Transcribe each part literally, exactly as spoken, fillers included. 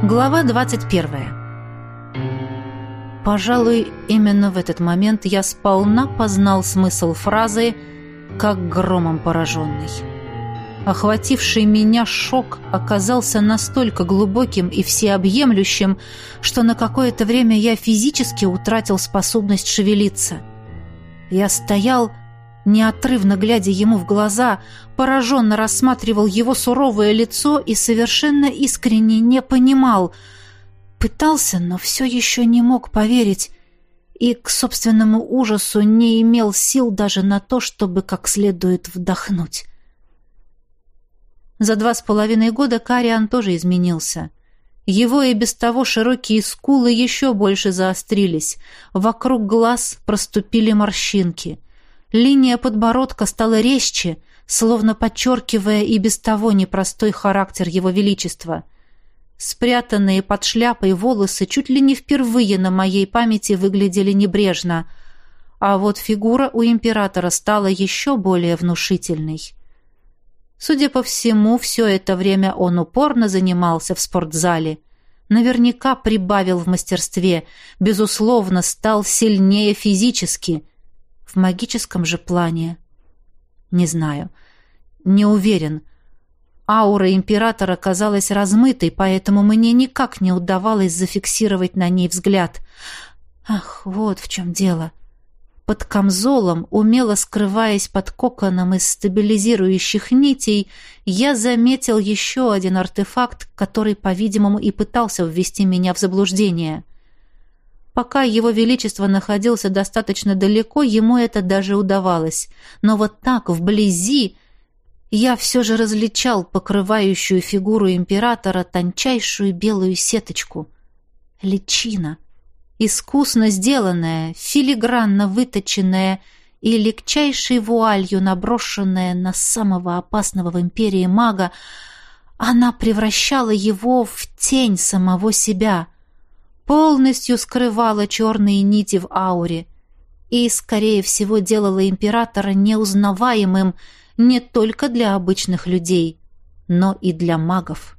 Глава двадцать первая. Пожалуй, именно в этот момент я сполна познал смысл фразы «как громом пораженный». Охвативший меня шок оказался настолько глубоким и всеобъемлющим, что на какое-то время я физически утратил способность шевелиться. Я стоял, неотрывно глядя ему в глаза, пораженно рассматривал его суровое лицо и совершенно искренне не понимал. Пытался, но все еще не мог поверить, и к собственному ужасу не имел сил даже на то, чтобы как следует вдохнуть. За два с половиной года Кариан тоже изменился. Его и без того широкие скулы еще больше заострились, вокруг глаз проступили морщинки. Линия подбородка стала резче, словно подчеркивая и без того непростой характер его величества. Спрятанные под шляпой волосы чуть ли не впервые на моей памяти выглядели небрежно, а вот фигура у императора стала еще более внушительной. Судя по всему, все это время он упорно занимался в спортзале. Наверняка прибавил в мастерстве, безусловно, стал сильнее физически. В магическом же плане? Не знаю. Не уверен. Аура императора казалась размытой, поэтому мне никак не удавалось зафиксировать на ней взгляд. Ах, вот в чем дело. Под камзолом, умело скрываясь под коконом из стабилизирующих нитей, я заметил еще один артефакт, который, по-видимому, и пытался ввести меня в заблуждение. Пока его величество находился достаточно далеко, ему это даже удавалось. Но вот так, вблизи, я все же различал покрывающую фигуру императора тончайшую белую сеточку. Личина. Искусно сделанная, филигранно выточенная и легчайшей вуалью наброшенная на самого опасного в империи мага, она превращала его в тень самого себя, полностью скрывала черные нити в ауре и, скорее всего, делала императора неузнаваемым не только для обычных людей, но и для магов.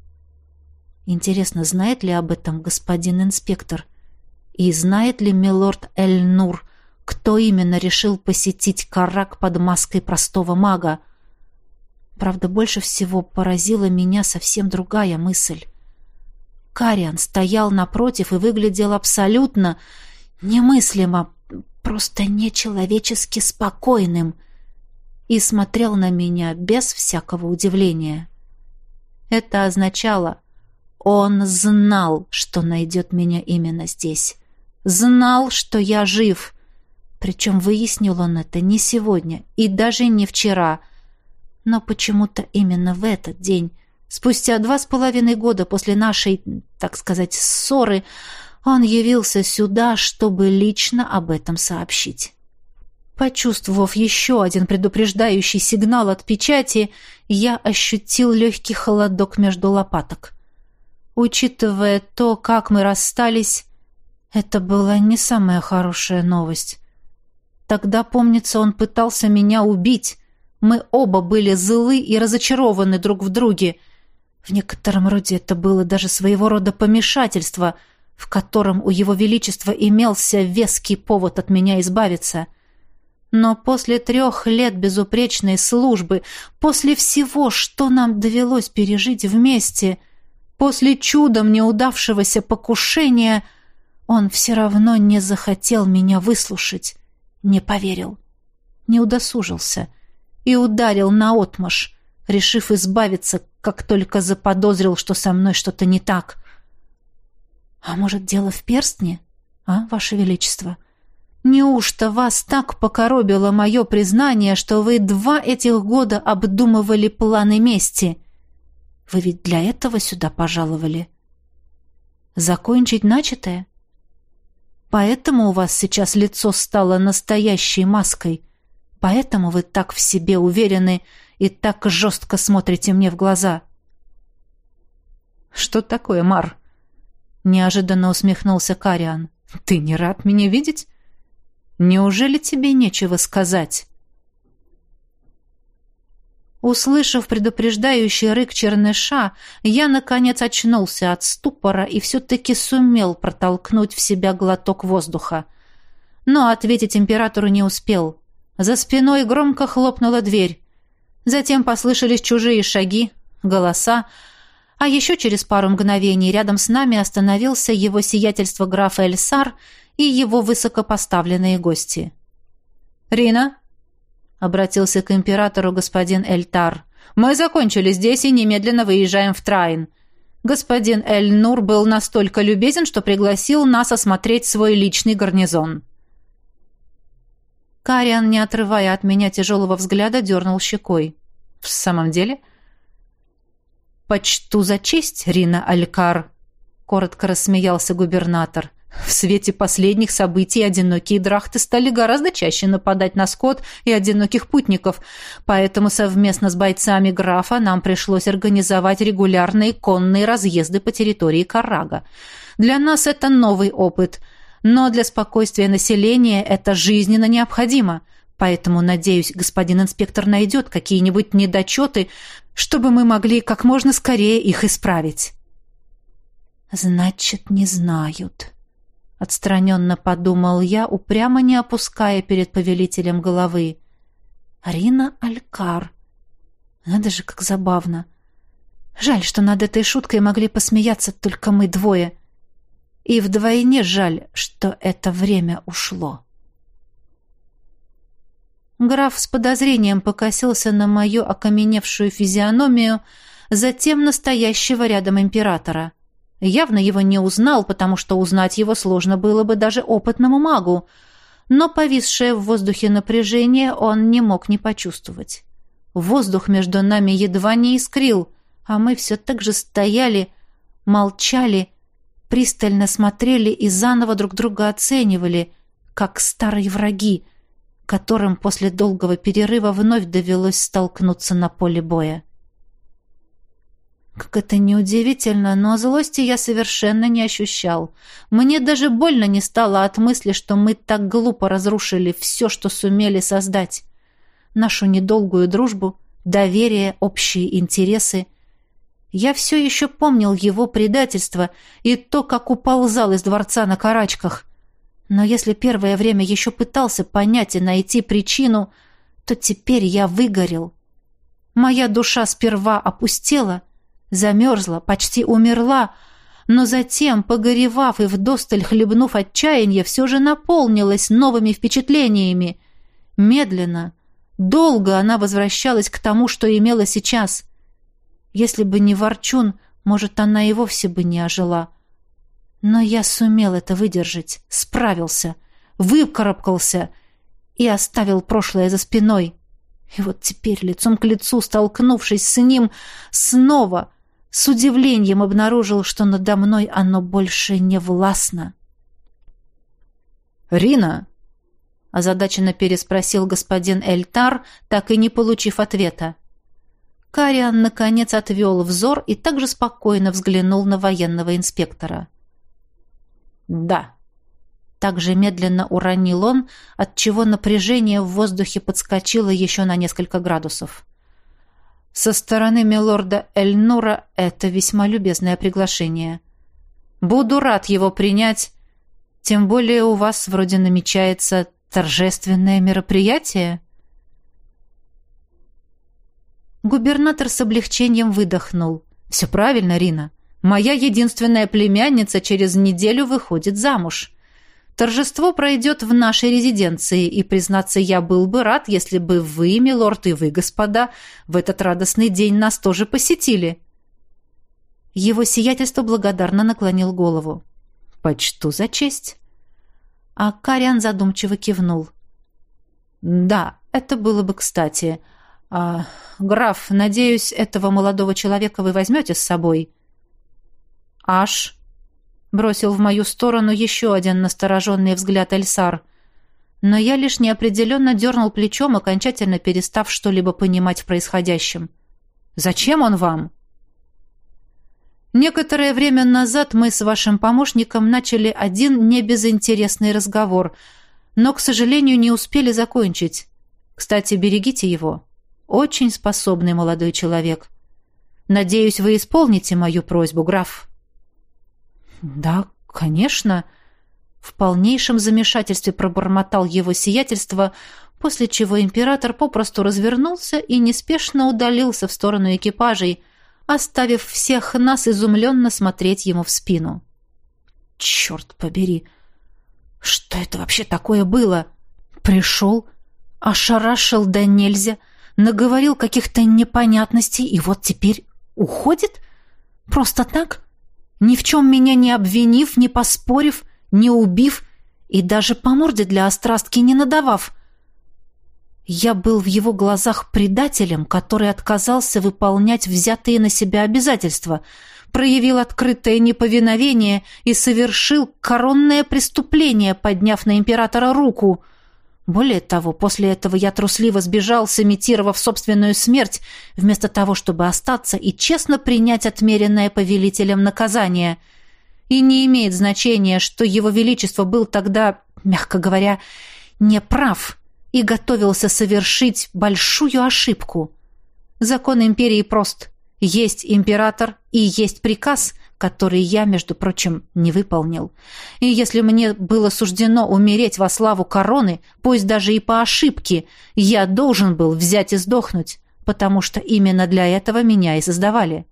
Интересно, знает ли об этом господин инспектор? И знает ли милорд Эль-Нур, кто именно решил посетить Каррак под маской простого мага? Правда, больше всего поразила меня совсем другая мысль. Кариан стоял напротив и выглядел абсолютно немыслимо, просто нечеловечески спокойным, и смотрел на меня без всякого удивления. Это означало, он знал, что найдет меня именно здесь. Знал, что я жив. Причем выяснил он это не сегодня и даже не вчера. Но почему-то именно в этот день, спустя два с половиной года после нашей, так сказать, ссоры, он явился сюда, чтобы лично об этом сообщить. Почувствовав еще один предупреждающий сигнал от печати, я ощутил легкий холодок между лопаток. Учитывая то, как мы расстались, это была не самая хорошая новость. Тогда, помнится, он пытался меня убить. Мы оба были злы и разочарованы друг в друге. В некотором роде это было даже своего рода помешательство, в котором у его величества имелся веский повод от меня избавиться. Но после трех лет безупречной службы, после всего, что нам довелось пережить вместе, после чудом неудавшегося покушения, он все равно не захотел меня выслушать, не поверил, не удосужился и ударил наотмашь, решив избавиться, как только заподозрил, что со мной что-то не так. А может, дело в перстне, а, Ваше Величество? Неужто вас так покоробило мое признание, что вы два этих года обдумывали планы мести? Вы ведь для этого сюда пожаловали. Закончить начатое? Поэтому у вас сейчас лицо стало настоящей маской. Поэтому вы так в себе уверены и так жестко смотрите мне в глаза. Что такое, Мар? Неожиданно усмехнулся Кариан. Ты не рад меня видеть? Неужели тебе нечего сказать? Услышав предупреждающий рык черныша, я, наконец, очнулся от ступора и все-таки сумел протолкнуть в себя глоток воздуха. Но ответить императору не успел. За спиной громко хлопнула дверь. Затем послышались чужие шаги, голоса, а еще через пару мгновений рядом с нами остановился его сиятельство граф Эльсар и его высокопоставленные гости. «Рина?» — обратился к императору господин Эльтар. «Мы закончили здесь и немедленно выезжаем в Трайн. Господин Эль-Нур был настолько любезен, что пригласил нас осмотреть свой личный гарнизон». Кариан, не отрывая от меня тяжелого взгляда, дернул щекой. «В самом деле?» «Почту за честь, Рина Алькар», — коротко рассмеялся губернатор. «В свете последних событий одинокие драхты стали гораздо чаще нападать на скот и одиноких путников, поэтому совместно с бойцами графа нам пришлось организовать регулярные конные разъезды по территории Каррага. Для нас это новый опыт, но для спокойствия населения это жизненно необходимо, поэтому, надеюсь, господин инспектор найдет какие-нибудь недочеты, чтобы мы могли как можно скорее их исправить». «Значит, не знают», — отстраненно подумал я, упрямо не опуская перед повелителем головы. «Рина Алькар. Надо же, как забавно. Жаль, что над этой шуткой могли посмеяться только мы двое. И вдвойне жаль, что это время ушло». Граф с подозрением покосился на мою окаменевшую физиономию, затем настоящего рядом императора. Явно его не узнал, потому что узнать его сложно было бы даже опытному магу, но повисшее в воздухе напряжение он не мог не почувствовать. Воздух между нами едва не искрил, а мы все так же стояли, молчали, пристально смотрели и заново друг друга оценивали, как старые враги, которым после долгого перерыва вновь довелось столкнуться на поле боя. Как это ни удивительно, но злости я совершенно не ощущал. Мне даже больно не стало от мысли, что мы так глупо разрушили все, что сумели создать. Нашу недолгую дружбу, доверие, общие интересы. Я все еще помнил его предательство и то, как уползал из дворца на карачках. Но если первое время еще пытался понять и найти причину, то теперь я выгорел. Моя душа сперва опустела, замерзла, почти умерла, но затем, погоревав и вдосталь хлебнув отчаяния, все же наполнилась новыми впечатлениями. Медленно, долго она возвращалась к тому, что имела сейчас. Если бы не Ворчун, может, она и вовсе бы не ожила. Но я сумел это выдержать, справился, выкарабкался и оставил прошлое за спиной. И вот теперь, лицом к лицу, столкнувшись с ним, снова с удивлением обнаружил, что надо мной оно больше не властно. «Рина?» — озадаченно переспросил господин Эльтар, так и не получив ответа. Кариан, наконец, отвел взор и также спокойно взглянул на военного инспектора. «Да». Также медленно уронил он, отчего напряжение в воздухе подскочило еще на несколько градусов. «Со стороны милорда Эль-Нура это весьма любезное приглашение. Буду рад его принять, тем более у вас вроде намечается торжественное мероприятие». Губернатор с облегчением выдохнул. «Все правильно, Рина. Моя единственная племянница через неделю выходит замуж. Торжество пройдет в нашей резиденции, и, признаться, я был бы рад, если бы вы, милорд, и вы, господа, в этот радостный день нас тоже посетили». Его сиятельство благодарно наклонил голову. «Почту за честь». А Кариан задумчиво кивнул. «Да, это было бы кстати. А, граф, надеюсь, этого молодого человека вы возьмете с собой?» «Аш», — бросил в мою сторону еще один настороженный взгляд Эльсар. Но я лишь неопределенно дернул плечом, окончательно перестав что-либо понимать в происходящем. «Зачем он вам?» «Некоторое время назад мы с вашим помощником начали один небезынтересный разговор, но, к сожалению, не успели закончить. Кстати, берегите его. Очень способный молодой человек. Надеюсь, вы исполните мою просьбу, граф». «Да, конечно». В полнейшем замешательстве пробормотал его сиятельство, после чего император попросту развернулся и неспешно удалился в сторону экипажей, оставив всех нас изумленно смотреть ему в спину. «Черт побери! Что это вообще такое было? Пришел, ошарашил да нельзя, наговорил каких-то непонятностей и вот теперь уходит? Просто так? Ни в чем меня не обвинив, не поспорив, не убив и даже по морде для острастки не надавав. Я был в его глазах предателем, который отказался выполнять взятые на себя обязательства, проявил открытое неповиновение и совершил коронное преступление, подняв на императора руку. Более того, после этого я трусливо сбежал, сымитировав собственную смерть, вместо того, чтобы остаться и честно принять отмеренное повелителем наказание. И не имеет значения, что его величество был тогда, мягко говоря, неправ и готовился совершить большую ошибку. Закон империи прост. Есть император и есть приказ, который я, между прочим, не выполнил. И если мне было суждено умереть во славу короны, пусть даже и по ошибке, я должен был взять и сдохнуть, потому что именно для этого меня и создавали.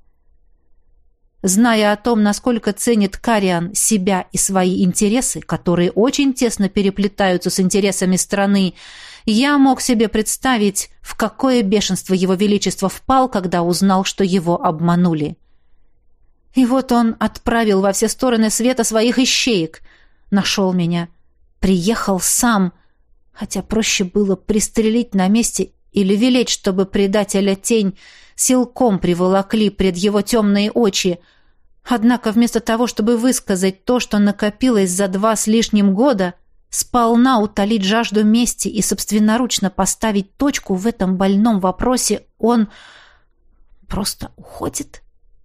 Зная о том, насколько ценит Кариан себя и свои интересы, которые очень тесно переплетаются с интересами страны, я мог себе представить, в какое бешенство его величество впал, когда узнал, что его обманули. И вот он отправил во все стороны света своих ищеек, нашел меня, приехал сам, хотя проще было пристрелить на месте или велеть, чтобы предателя тень силком приволокли пред его темные очи. Однако вместо того, чтобы высказать то, что накопилось за два с лишним года, сполна утолить жажду мести и собственноручно поставить точку в этом больном вопросе, он просто уходит.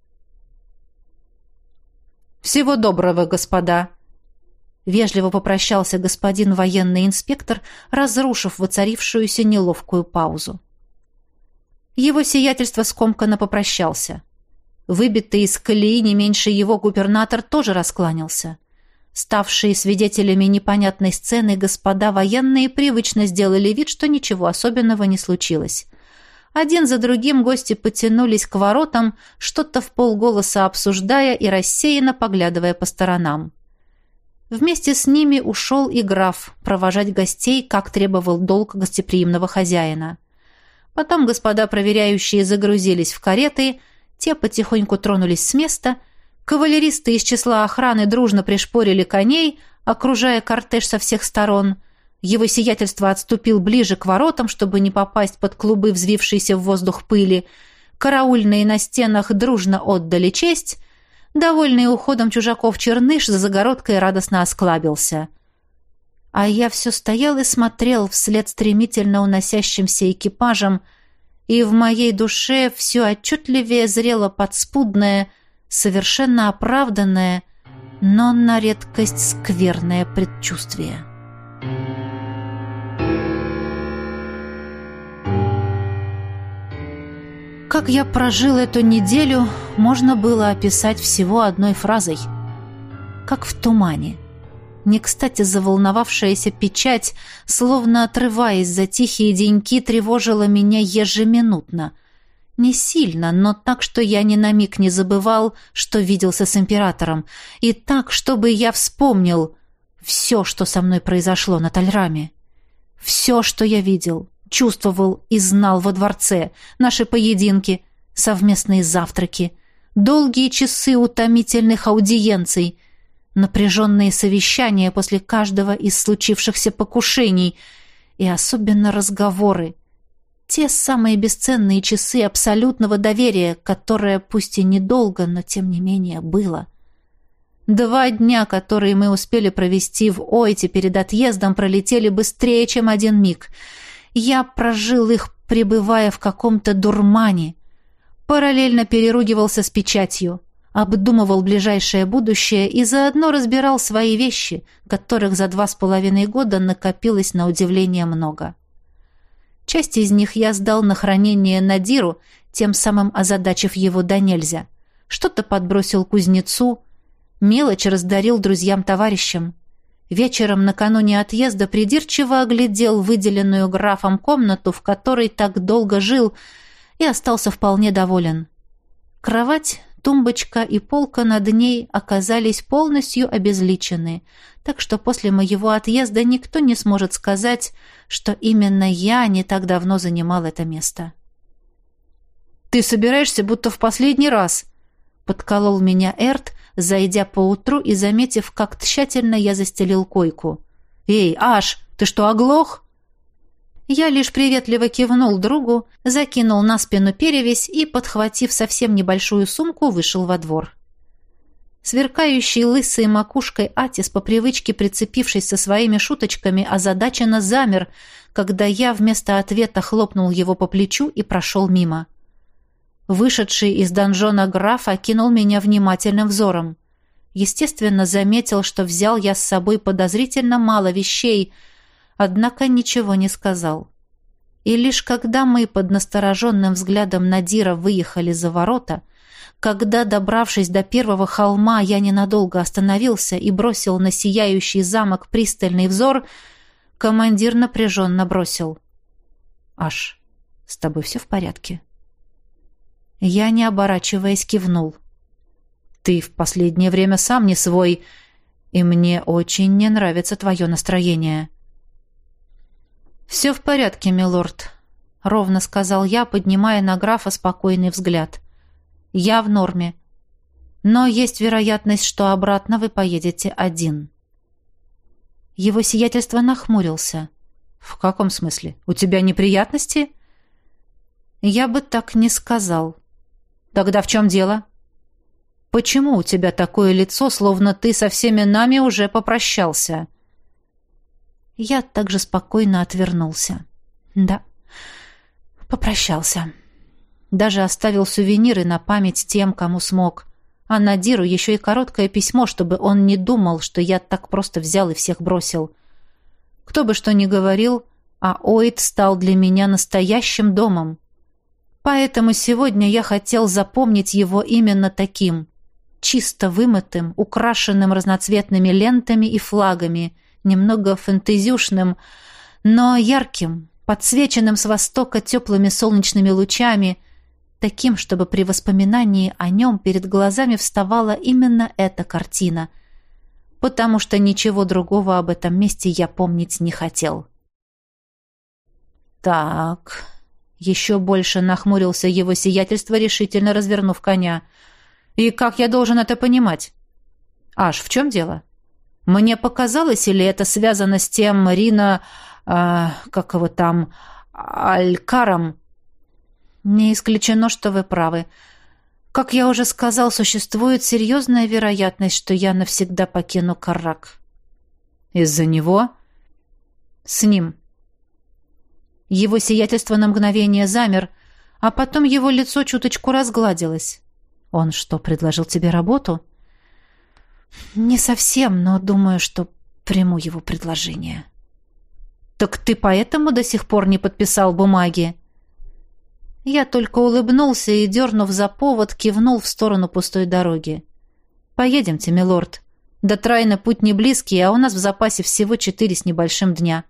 «Всего доброго, господа!» Вежливо попрощался господин военный инспектор, разрушив воцарившуюся неловкую паузу. Его сиятельство скомканно попрощался. Выбитый из колеи не меньше его губернатор тоже раскланялся. Ставшие свидетелями непонятной сцены, господа военные привычно сделали вид, что ничего особенного не случилось. Один за другим гости потянулись к воротам, что-то вполголоса обсуждая и рассеянно поглядывая по сторонам. Вместе с ними ушел и граф провожать гостей, как требовал долг гостеприимного хозяина. Потом господа проверяющие загрузились в кареты, те потихоньку тронулись с места, кавалеристы из числа охраны дружно пришпорили коней, окружая кортеж со всех сторон. Его сиятельство отступил ближе к воротам, чтобы не попасть под клубы взвившейся в воздух пыли. Караульные на стенах дружно отдали честь. Довольный уходом чужаков Черныш за загородкой радостно осклабился. А я все стоял и смотрел вслед стремительно уносящимся экипажам, и в моей душе все отчетливее зрело подспудное, совершенно оправданное, но на редкость скверное предчувствие. Как я прожил эту неделю, можно было описать всего одной фразой. Как в тумане. Не кстати заволновавшаяся печать, словно отрываясь за тихие деньки, тревожила меня ежеминутно. Не сильно, но так, что я ни на миг не забывал, что виделся с императором, и так, чтобы я вспомнил все, что со мной произошло на Тальраме. Все, что я видел, чувствовал и знал во дворце, наши поединки, совместные завтраки, долгие часы утомительных аудиенций, напряженные совещания после каждого из случившихся покушений и особенно разговоры. Те самые бесценные часы абсолютного доверия, которое пусть и недолго, но тем не менее было. Два дня, которые мы успели провести в Ойте перед отъездом, пролетели быстрее, чем один миг. Я прожил их, пребывая в каком-то дурмане. Параллельно переругивался с печатью, обдумывал ближайшее будущее и заодно разбирал свои вещи, которых за два с половиной года накопилось на удивление много. Часть из них я сдал на хранение Надиру, тем самым озадачив его до нельзя. Что-то подбросил кузнецу, мелочь раздарил друзьям-товарищам. Вечером накануне отъезда придирчиво оглядел выделенную графом комнату, в которой так долго жил, и остался вполне доволен. Кровать, тумбочка и полка над ней оказались полностью обезличены, так что после моего отъезда никто не сможет сказать, что именно я не так давно занимал это место. «Ты собираешься будто в последний раз», — подколол меня Эрт, зайдя поутру и заметив, как тщательно я застелил койку. «Эй, Аш, ты что, оглох?» Я лишь приветливо кивнул другу, закинул на спину перевязь и, подхватив совсем небольшую сумку, вышел во двор. Сверкающий лысой макушкой Атис, по привычке прицепившись со своими шуточками, озадаченно замер, когда я вместо ответа хлопнул его по плечу и прошел мимо. Вышедший из донжона граф окинул меня внимательным взором. Естественно, заметил, что взял я с собой подозрительно мало вещей, однако ничего не сказал. И лишь когда мы под настороженным взглядом Надира выехали за ворота, когда, добравшись до первого холма, я ненадолго остановился и бросил на сияющий замок пристальный взор, командир напряженно бросил: «Аш, с тобой все в порядке?» Я, не оборачиваясь, кивнул. «Ты в последнее время сам не свой, и мне очень не нравится твое настроение». «Все в порядке, милорд», — ровно сказал я, поднимая на графа спокойный взгляд. «Я в норме. Но есть вероятность, что обратно вы поедете один». Его сиятельство нахмурился. «В каком смысле? У тебя неприятности?» «Я бы так не сказал». «Тогда в чем дело?» «Почему у тебя такое лицо, словно ты со всеми нами уже попрощался?» Я также спокойно отвернулся. «Да, попрощался. Даже оставил сувениры на память тем, кому смог. А Надиру еще и короткое письмо, чтобы он не думал, что я так просто взял и всех бросил. Кто бы что ни говорил, а Оид стал для меня настоящим домом. Поэтому сегодня я хотел запомнить его именно таким, чисто вымытым, украшенным разноцветными лентами и флагами, немного фэнтезюшным, но ярким, подсвеченным с востока теплыми солнечными лучами, таким, чтобы при воспоминании о нем перед глазами вставала именно эта картина, потому что ничего другого об этом месте я помнить не хотел. «Так...» Еще больше нахмурился его сиятельство, решительно развернув коня. «И как я должен это понимать?» «Аш, в чем дело? Мне показалось, или это связано с тем Рина... Э, как его там... Алькаром?» «Не исключено, что вы правы. Как я уже сказал, существует серьезная вероятность, что я навсегда покину Каррак». «Из-за него?» «С ним». Его сиятельство на мгновение замер, а потом его лицо чуточку разгладилось. «Он что, предложил тебе работу?» «Не совсем, но думаю, что приму его предложение». «Так ты поэтому до сих пор не подписал бумаги?» Я только улыбнулся и, дернув за повод, кивнул в сторону пустой дороги. «Поедемте, милорд. До Трайна путь не близкий, а у нас в запасе всего четыре с небольшим дня».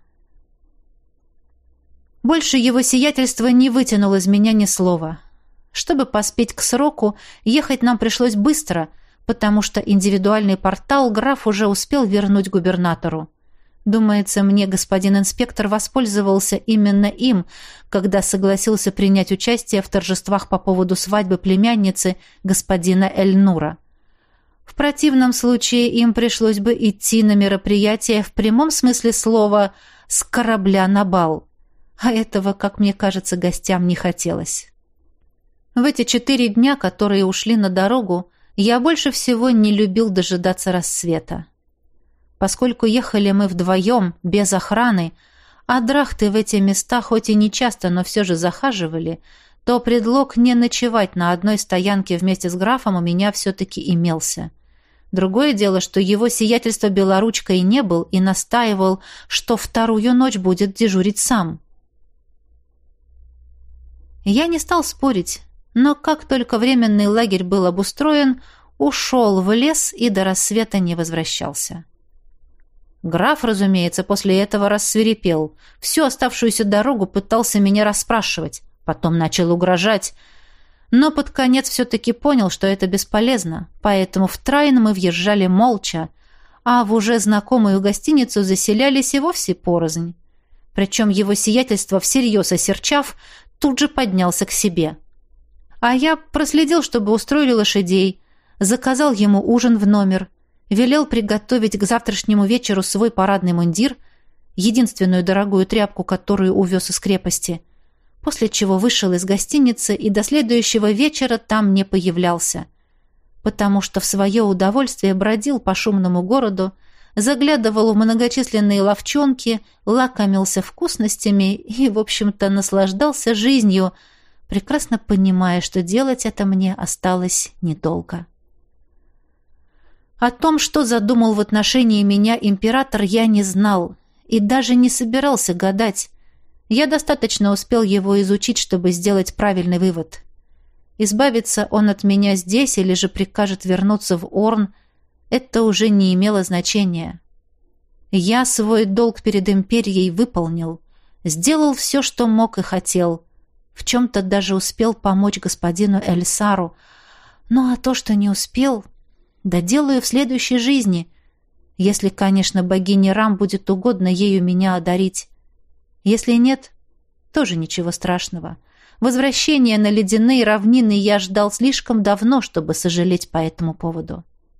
Больше его сиятельство не вытянул из меня ни слова. Чтобы поспеть к сроку, ехать нам пришлось быстро, потому что индивидуальный портал граф уже успел вернуть губернатору. Думается, мне господин инспектор воспользовался именно им, когда согласился принять участие в торжествах по поводу свадьбы племянницы господина Эльнура. В противном случае им пришлось бы идти на мероприятие в прямом смысле слова «с корабля на бал». А этого, как мне кажется, гостям не хотелось. В эти четыре дня, которые ушли на дорогу, я больше всего не любил дожидаться рассвета. Поскольку ехали мы вдвоем, без охраны, а драхты в эти места хоть и не часто, но все же захаживали, то предлог не ночевать на одной стоянке вместе с графом у меня все-таки имелся. Другое дело, что его сиятельство белоручкой не был и настаивал, что вторую ночь будет дежурить сам. Я не стал спорить, но как только временный лагерь был обустроен, ушел в лес и до рассвета не возвращался. Граф, разумеется, после этого рассвирепел. Всю оставшуюся дорогу пытался меня расспрашивать, потом начал угрожать, но под конец все-таки понял, что это бесполезно, поэтому в Трайн мы въезжали молча, а в уже знакомую гостиницу заселялись и вовсе порознь. Причем его сиятельство, всерьез осерчав, тут же поднялся к себе. А я проследил, чтобы устроили лошадей, заказал ему ужин в номер, велел приготовить к завтрашнему вечеру свой парадный мундир, единственную дорогую тряпку, которую увез из крепости, после чего вышел из гостиницы и до следующего вечера там не появлялся, потому что в свое удовольствие бродил по шумному городу, заглядывал в многочисленные лавчонки, лакомился вкусностями и, в общем-то, наслаждался жизнью, прекрасно понимая, что делать это мне осталось недолго. О том, что задумал в отношении меня император, я не знал и даже не собирался гадать. Я достаточно успел его изучить, чтобы сделать правильный вывод. Избавиться он от меня здесь или же прикажет вернуться в Орн, это уже не имело значения. Я свой долг перед империей выполнил, сделал все, что мог и хотел, в чем-то даже успел помочь господину Эльсару, ну а то, что не успел, доделаю в следующей жизни, если, конечно, богине Рам будет угодно ею меня одарить. Если нет, тоже ничего страшного. Возвращение на ледяные равнины я ждал слишком давно, чтобы сожалеть по этому поводу.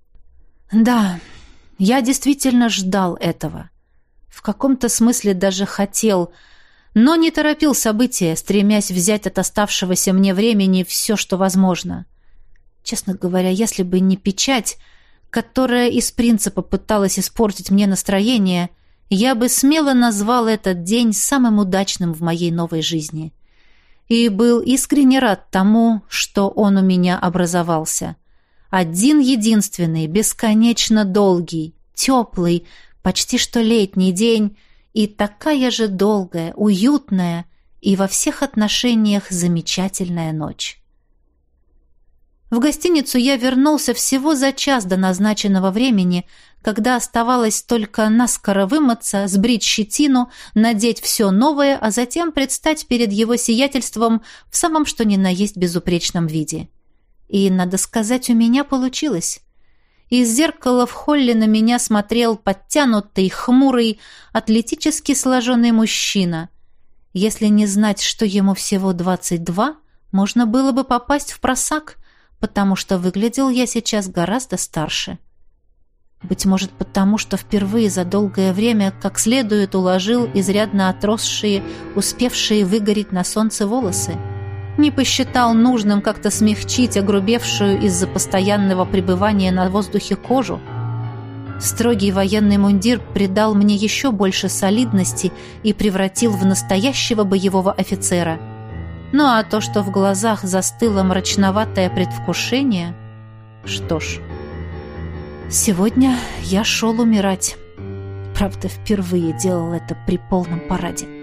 Да, я действительно ждал этого. В каком-то смысле даже хотел, но не торопил события, стремясь взять от оставшегося мне времени все, что возможно. Честно говоря, если бы не печать, которая из принципа пыталась испортить мне настроение, я бы смело назвал этот день самым удачным в моей новой жизни. И был искренне рад тому, что он у меня образовался. Один единственный, бесконечно долгий, теплый, почти что летний день и такая же долгая, уютная и во всех отношениях замечательная ночь. В гостиницу я вернулся всего за час до назначенного времени, когда оставалось только наскоро вымыться, сбрить щетину, надеть все новое, а затем предстать перед его сиятельством в самом что ни на есть безупречном виде. И, надо сказать, у меня получилось. Из зеркала в холле на меня смотрел подтянутый, хмурый, атлетически сложенный мужчина. Если не знать, что ему всего двадцать два, можно было бы попасть в просак, потому что выглядел я сейчас гораздо старше. Быть может, потому что впервые за долгое время как следует уложил изрядно отросшие, успевшие выгореть на солнце волосы. Не посчитал нужным как-то смягчить огрубевшую из-за постоянного пребывания на воздухе кожу. Строгий военный мундир придал мне еще больше солидности и превратил в настоящего боевого офицера. Ну а то, что в глазах застыло мрачноватое предвкушение... Что ж, сегодня я шел умирать. Правда, впервые делал это при полном параде.